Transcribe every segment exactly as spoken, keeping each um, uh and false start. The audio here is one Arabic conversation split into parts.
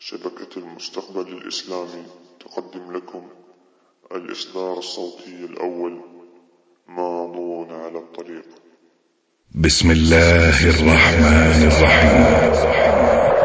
شبكة المستقبل الإسلامي تقدم لكم الإصدار الصوتي الأول، ماضون على الطريق. بسم الله الرحمن الرحيم.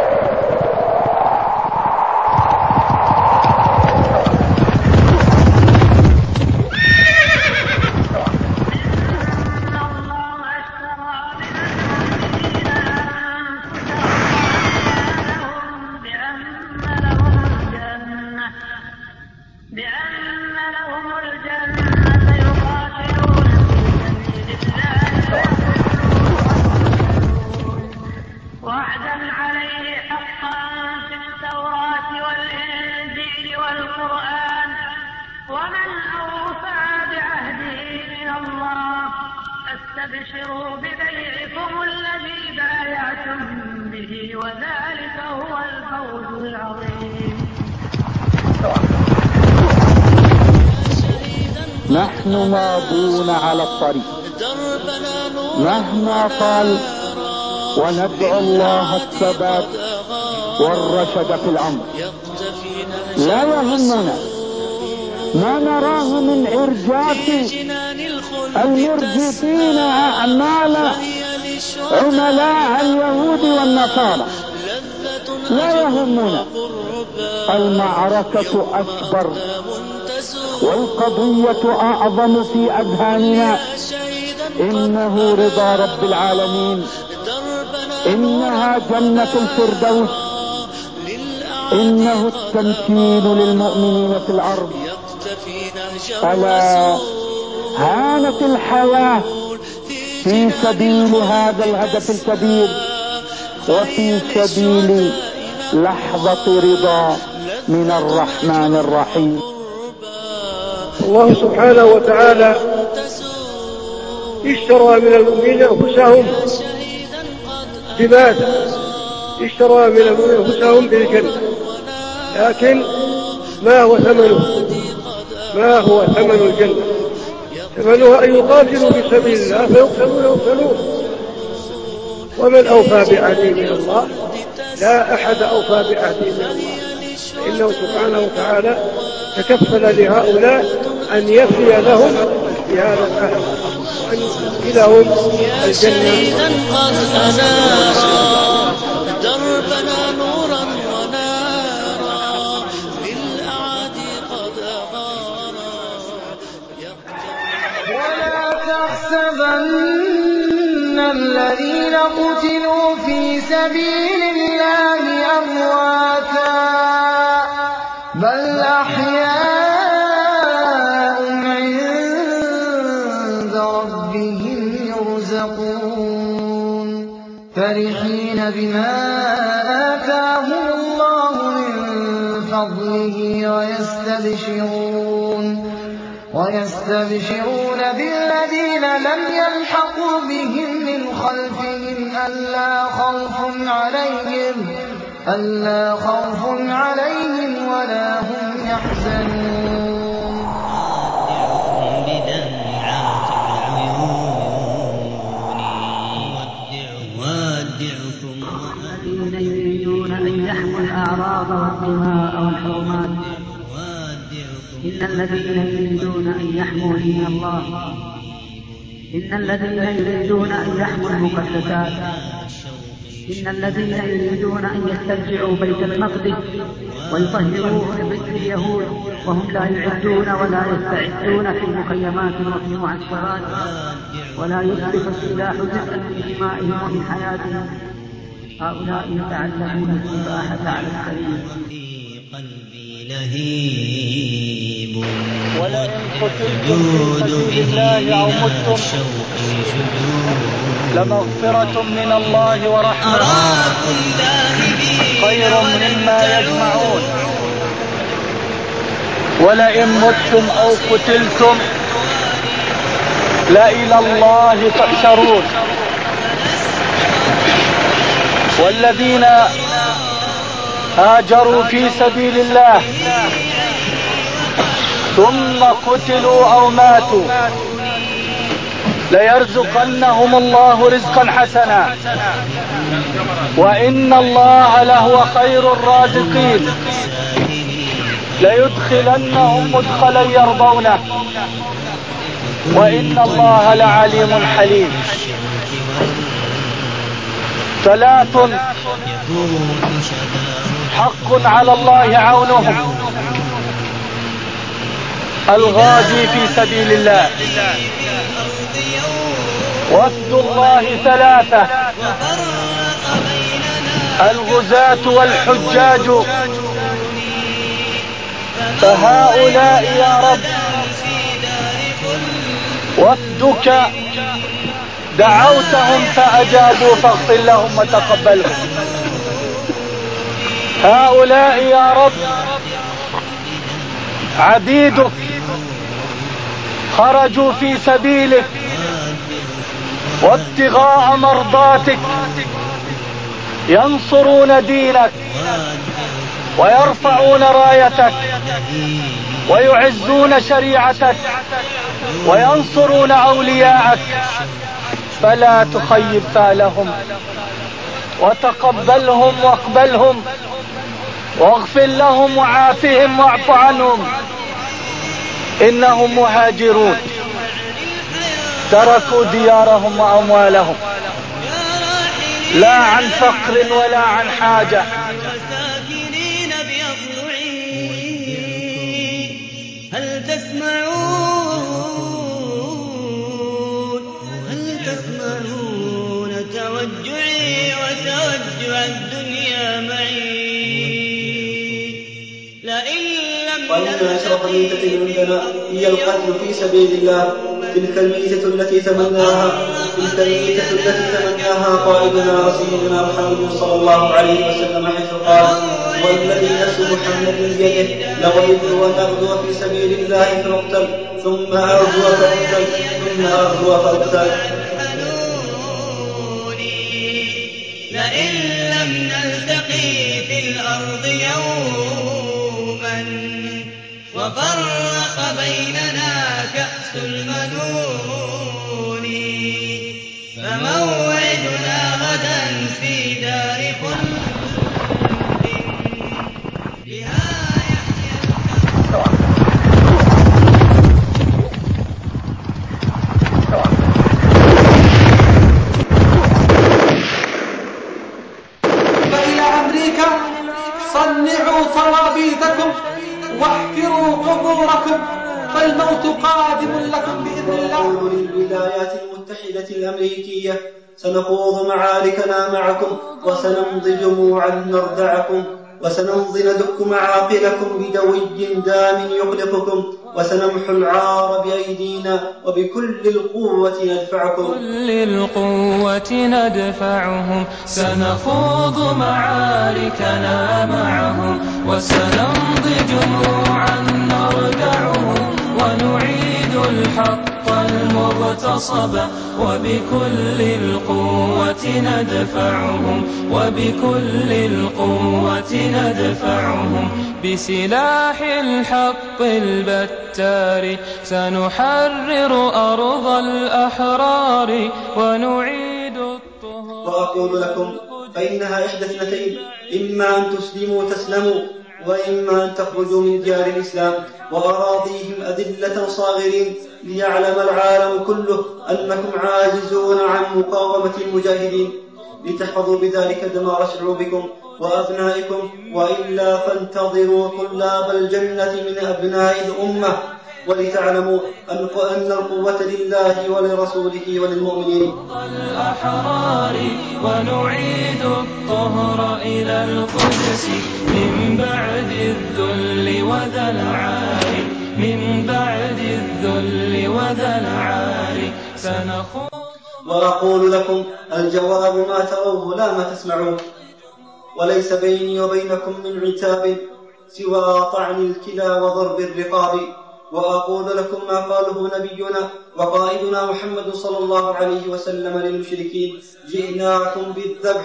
استبشروا ببيعكم الذي بايعتم به وذلك هو الفوز العظيم. نحن ماضون على الطريق مهما طال، وندعو الله الثبات والرشد في الأمر. لا يهمنا ما نراه من إرجاف المرجفين أعمال عملاء اليهود والنصارى، لا يهمنا. المعركة أكبر والقضية أعظم في أذهاننا. إنه رضا رب العالمين، إنها جنة الفردوس، إنه التمكين للمؤمنين في الأرض. ألا هانت الحياة في سبيل هذا الهدف الكبير، وفي سبيل لحظة رضا من الرحمن الرحيم. الله سبحانه وتعالى اشترى من المؤمنين أنفسهم بماذا؟ اشترى من المؤمنين أنفسهم بالجنة، لكن ما هو ثمنه؟ ما هو ثمن الجنة؟ ثمنها أن يقاتلوا في سبيل الله فيقتلون ويقتلون. ومن أوفى بعهده من الله؟ لا أحد أوفى بعهده من الله، فإنه سبحانه وتعالى تكفل لهؤلاء أن يفي لهم بهذا العهد وأن يدخلهم الجنة. قد أنار دربنا نورا ونارا للأعادي قد أغارا. ولا تحسبن الذين قتلوا في سبيل الله أمواتا، بل أحياء عند ربهم يرزقون، فرحين بما آتاهم الله من فضله ويستبشرون ويستبشرون بالذين لم يلحقوا بهم من خلفهم ألا خوف عليهم ألا خوف عليهم ولا هم يحزنون. بدمعات العيون وودعكم الذين يريدون أن يحموا الأعراض والدماء والحرمات. إن الذين يريدون أن يحموا دين الله إن الذين يريدون أن يحموا المقدسات إن الذين يريدون أن يسترجعوا بيت المقدس ويطهروه لبيت اليهود وهم لا يعدون ولا يستعدون في مخيمات وفي معسكرات، ولا يسلف السلاح جزءا من دمائهم ومن حياتهم. هؤلاء يتعلمون السباحة على السرير. لهيب ولئن قتلتم في سبيل الله أو متم لمغفرة من الله ورحمة خير مما يجمعون. ولئن متم أو قتلتم لإلى الله تحشرون. والذين هاجروا في سبيل الله ثم قتلوا أو ماتوا ليرزقنهم الله رزقا حسنا وإن الله لهو خير الرازقين. ليدخلنهم مدخلا يرضونه وإن الله لعليم حليم. ثلاث حق على الله عونهم: الغازي في سبيل الله، وفد الله ثلاثة: الغزاة والحجاج. فهؤلاء يا رب وفدك دعوتهم فأجابوا فاغفر لهم وتقبلهم. هؤلاء يا رب عبيدك خرجوا في سبيلك وابتغاء مرضاتك، ينصرون دينك ويرفعون رايتك ويعزون شريعتك وينصرون أولياءك، فلا تخيب فالهم وتقبلهم واقبلهم واغفر لهم وعافهم واعف عنهم. إنهم مهاجرون تركوا ديارهم وأموالهم لا عن فقر ولا عن حاجة. هل تسمعون هل تسمعون توجعي وتوجع الدنيا معي؟ لئن لم وإن أشرف ميتة عندنا هي القتل في سبيل الله. تلك الميتة التي تمناها تلك الميتة التي تمناها قائدنا رسولنا محمد صلى الله عليه وسلم حيث قال: والذي نفس محمد بيده لغيب ونغدو في سبيل الله فنقتل ثم أغدو فأقتل ثم أغدو فأقتل. لئن لم نلتقي في الأرض يوما وفرق بيننا كأس المنون، فموعدنا غدا في دار خلد بها يحيى فإلى أمريكا صنعوا صوابيدكم واحفروا قبوركم فالموت قادم لكم بإذن الله. للولايات المتحدة الأمريكية: سنخوض معاركنا معكم وسنمضي جموعا نردعكم وسنمضي ندك معاقلكم بدوي دام يقلقكم وسنمحو العار بأيدينا وبكل القوة ندفعكم. كل القوة ندفعهم. سنخوض معاركنا معهم وسنمضي جموعا نردعهم ونعيد الحق المغتصب وبكل القوة ندفعهم وبكل القوة ندفعهم. بسلاح الحق البتار سنحرر أرض الأحرار ونعيد الطهر. وأقول لكم: فإنها إحدى اثنتين، إما أن تسلموا تسلموا وإما أن تخرجوا من ديار الإسلام وأراضيهم أذلة صاغرين، ليعلم العالم كله أنكم عاجزون عن مقاومة المجاهدين، لتحفظوا بذلك دمار شعوبكم وأبنائكم، وإلا فانتظروا طلاب الجنة من أبناء الأمة، ولتعلموا أن القوة لله ولرسوله وللمؤمنين. الأحرار ونعيد الطهر إلى القدس من بعد الذل وذا العار من بعد الذل وذا العار سنخوض. وأقول لكم: الجواب ما تروه لا ما تسمعون، وليس بيني وبينكم من عتاب سوى طعن الكلى وضرب الرقاب. وأقول لكم ما قاله نبينا وقائدنا محمد صلى الله عليه وسلم للمشركين: جئناكم بالذبح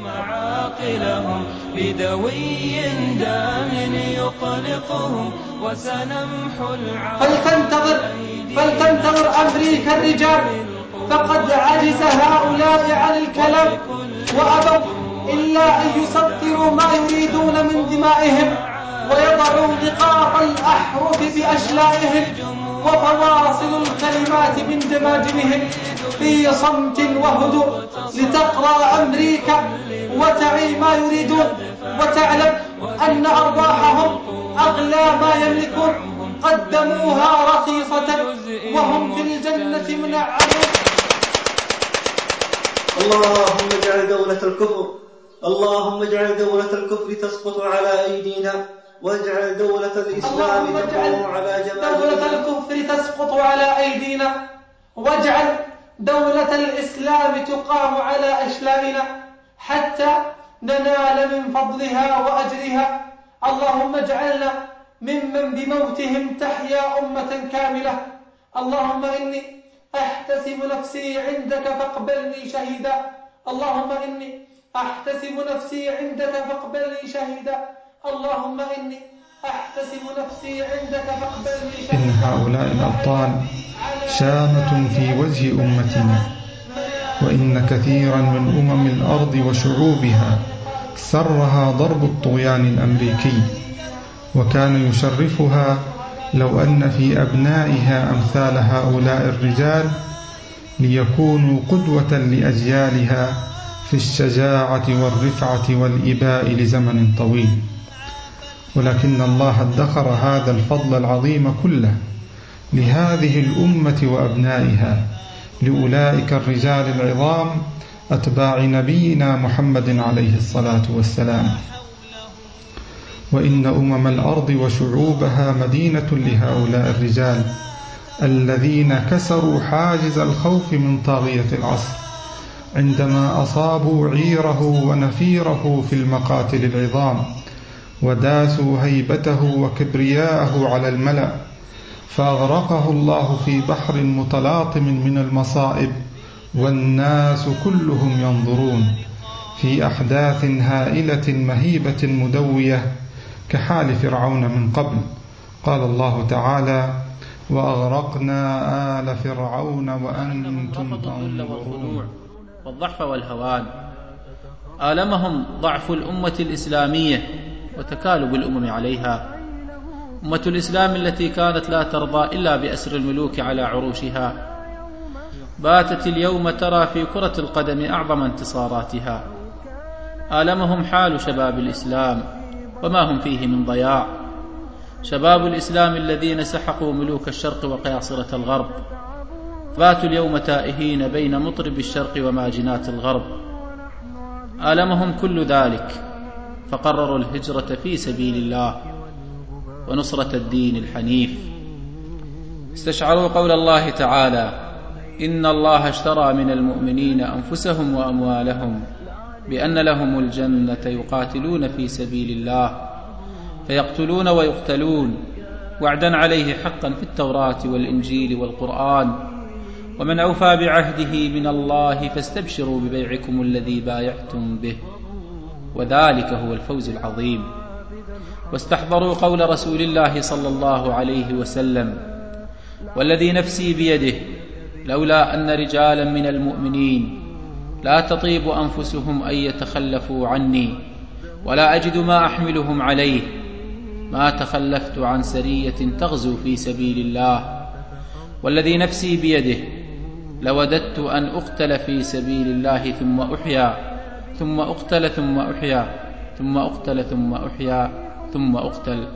معاقلهم بدوي دام يقلقهم وسنمحو العار. فلتنتظر فلتنتظر أمريكا الرجال فقد عجز هؤلاء عن الكلام وأبوا إلا أن يسطروا ما يريدون من دمائهم ويضعوا نقاط الأحرف بأشلائهم وفواصل الكلمات من دماجمهم في صمت وهدوء لتقرأ أمريكا وتعي ما يريدون وتعلم أن أرواحهم أغلى ما يملكون قدموها رخيصة وهم في الجنة منعمون. اللهم اجعل دولة الكفر اللهم اجعل دولة الكفر تسقط على أيدينا واجعل دولة الإسلام تقوم على جماعتنا. دولة الكفر تسقط على أيدينا واجعل دولة الإسلام تقام على أشلائنا حتى ننال من فضلها وأجرها. اللهم اجعلنا ممن بموتهم تحيا أمة كاملة. اللهم إني أحتسب نفسي عندك فاقبلني شهيدا. اللهم إني أحتسب نفسي عندك فاقبلني شهيدا. اللهم إني أحتسب نفسي عندك فاقبلني شهيدا. إن هؤلاء الأبطال شامة في وجه أمتنا، وإن كثيرا من أمم الأرض وشعوبها سرها ضرب الطغيان الأمريكي، وكان يشرفها لو أن في أبنائها أمثال هؤلاء الرجال ليكونوا قدوة لأجيالها في الشجاعة والرفعة والإباء لزمن طويل. ولكن الله ادخر هذا الفضل العظيم كله لهذه الأمة وأبنائها، لأولئك الرجال العظام أتباع نبينا محمد عليه الصلاة والسلام. وإن أمم الأرض وشعوبها مدينة لهؤلاء الرجال الذين كسروا حاجز الخوف من طاغية العصر عندما أصابوا عيره ونفيره في المقاتل العظام، وداسوا هيبته وكبرياءه على الملأ، فأغرقه الله في بحر متلاطم من المصائب والناس كلهم ينظرون في أحداث هائلة مهيبة مدوية كحال فرعون من قبل. قال الله تعالى: وأغرقنا آل فرعون وأنتم تنظرون. والضعف والهوان آلمهم ضعف الأمة الإسلامية وتكالب الأمم عليها. أمة الإسلام التي كانت لا ترضى إلا بأسر الملوك على عروشها باتت اليوم ترى في كرة القدم أعظم انتصاراتها. آلمهم حال شباب الإسلام وما هم فيه من ضياع. شباب الإسلام الذين سحقوا ملوك الشرق وقياصرة الغرب باتوا اليوم تائهين بين مطرب الشرق وماجنات الغرب. آلمهم كل ذلك فقرروا الهجرة في سبيل الله ونصرة الدين الحنيف. استشعروا قول الله تعالى: إن الله اشترى من المؤمنين أنفسهم وأموالهم بأن لهم الجنة يقاتلون في سبيل الله فيقتلون ويقتلون وعدا عليه حقا في التوراة والإنجيل والقرآن، ومن أوفى بعهده من الله فاستبشروا ببيعكم الذي بايعتم به وذلك هو الفوز العظيم. واستحضروا قول رسول الله صلى الله عليه وسلم: والذي نفسي بيده لولا أن رجالا من المؤمنين لا تطيب أنفسهم أن يتخلفوا عني ولا أجد ما أحملهم عليه ما تخلفت عن سرية تغزو في سبيل الله. والذي نفسي بيده لوددت أن أقتل في سبيل الله ثم أحيا ثم أقتل ثم أحيا ثم أقتل ثم أحيا ثم أقتل.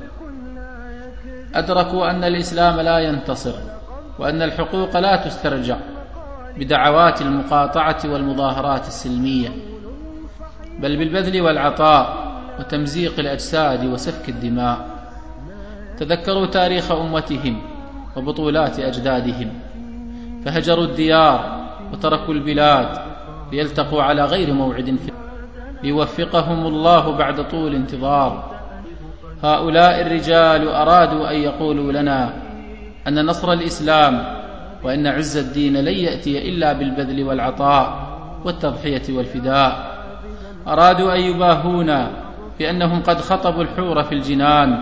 أدركوا أن الإسلام لا ينتصر وأن الحقوق لا تسترجع بدعوات المقاطعة والمظاهرات السلمية، بل بالبذل والعطاء وتمزيق الأجساد وسفك الدماء. تذكروا تاريخ أمتهم وبطولات أجدادهم فهجروا الديار وتركوا البلاد ليلتقوا على غير موعد ليوفقهم الله بعد طول انتظار. هؤلاء الرجال أرادوا أن يقولوا لنا أن نصر الإسلام وأن عز الدين لن يأتي إلا بالبذل والعطاء والتضحية والفداء. أرادوا أن يباهونا بأنهم قد خطبوا الحور في الجنان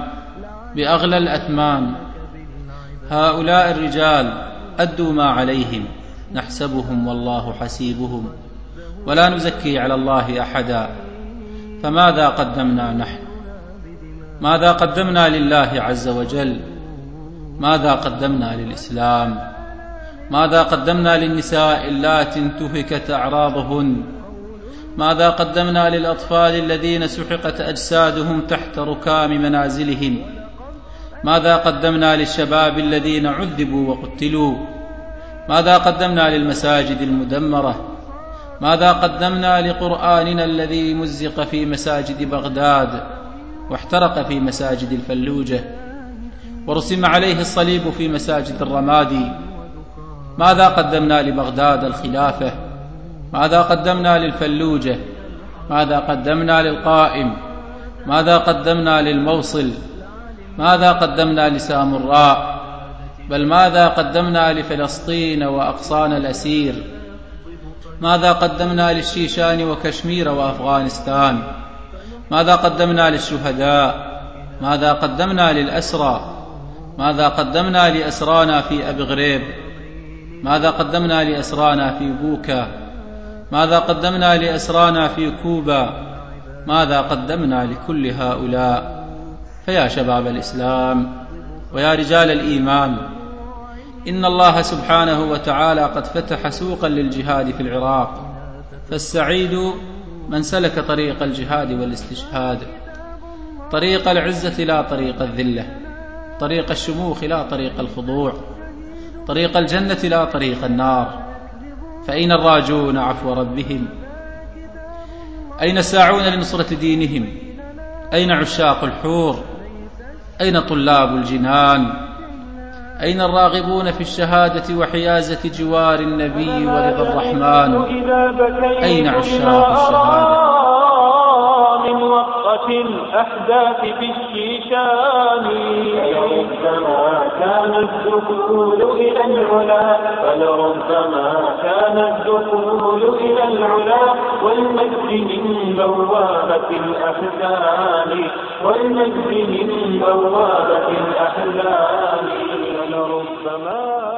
بأغلى الأثمان. هؤلاء الرجال أدوا ما عليهم نحسبهم والله حسيبهم ولا نزكي على الله أحدا. فماذا قدمنا نحن؟ ماذا قدمنا لله عز وجل؟ ماذا قدمنا للإسلام؟ ماذا قدمنا للنساء اللاتي انتهكت أعراضهن؟ ماذا قدمنا للأطفال الذين سحقت أجسادهم تحت ركام منازلهم؟ ماذا قدمنا للشباب الذين عذبوا وقتلوا؟ ماذا قدمنا للمساجد المدمرة؟ ماذا قدمنا لقرآننا الذي مزق في مساجد بغداد واحترق في مساجد الفلوجة ورسم عليه الصليب في مساجد الرمادي؟ ماذا قدمنا لبغداد الخلافة؟ ماذا قدمنا للفلوجة؟ ماذا قدمنا للقائم؟ ماذا قدمنا للموصل؟ ماذا قدمنا لسامراء؟ بل ماذا قدمنا لفلسطين وأقصانا الأسير؟ ماذا قدمنا للشيشان وكشمير وأفغانستان؟ ماذا قدمنا للشهداء؟ ماذا قدمنا للأسرى؟ ماذا قدمنا لأسرانا في أبي غريب؟ ماذا قدمنا لأسرانا في بوكا؟ ماذا قدمنا لأسرانا في كوبا؟ ماذا قدمنا لكل هؤلاء؟ فيا شباب الإسلام ويا رجال الإيمان، إن الله سبحانه وتعالى قد فتح سوقا للجهاد في العراق، فالسعيد من سلك طريق الجهاد والاستشهاد، طريق العزة لا طريق الذلة، طريق الشموخ لا طريق الخضوع، طريق الجنة لا طريق النار. فأين الراجون عفو ربهم؟ أين الساعون لنصرة دينهم؟ أين عشاق الحور؟ أين طلاب الجنان؟ أين الراغبون في الشهادة وحيازة جوار النبي ورضا الرحمن؟ أين عشاق الشهادة؟ من وقت الأحداث في الشيشان فلربما كان الدخول إلى العلا فلربما كان الدخول إلى العلا والمجد من بوابة الأحزان والمجد من بوابة الأحزان فلربما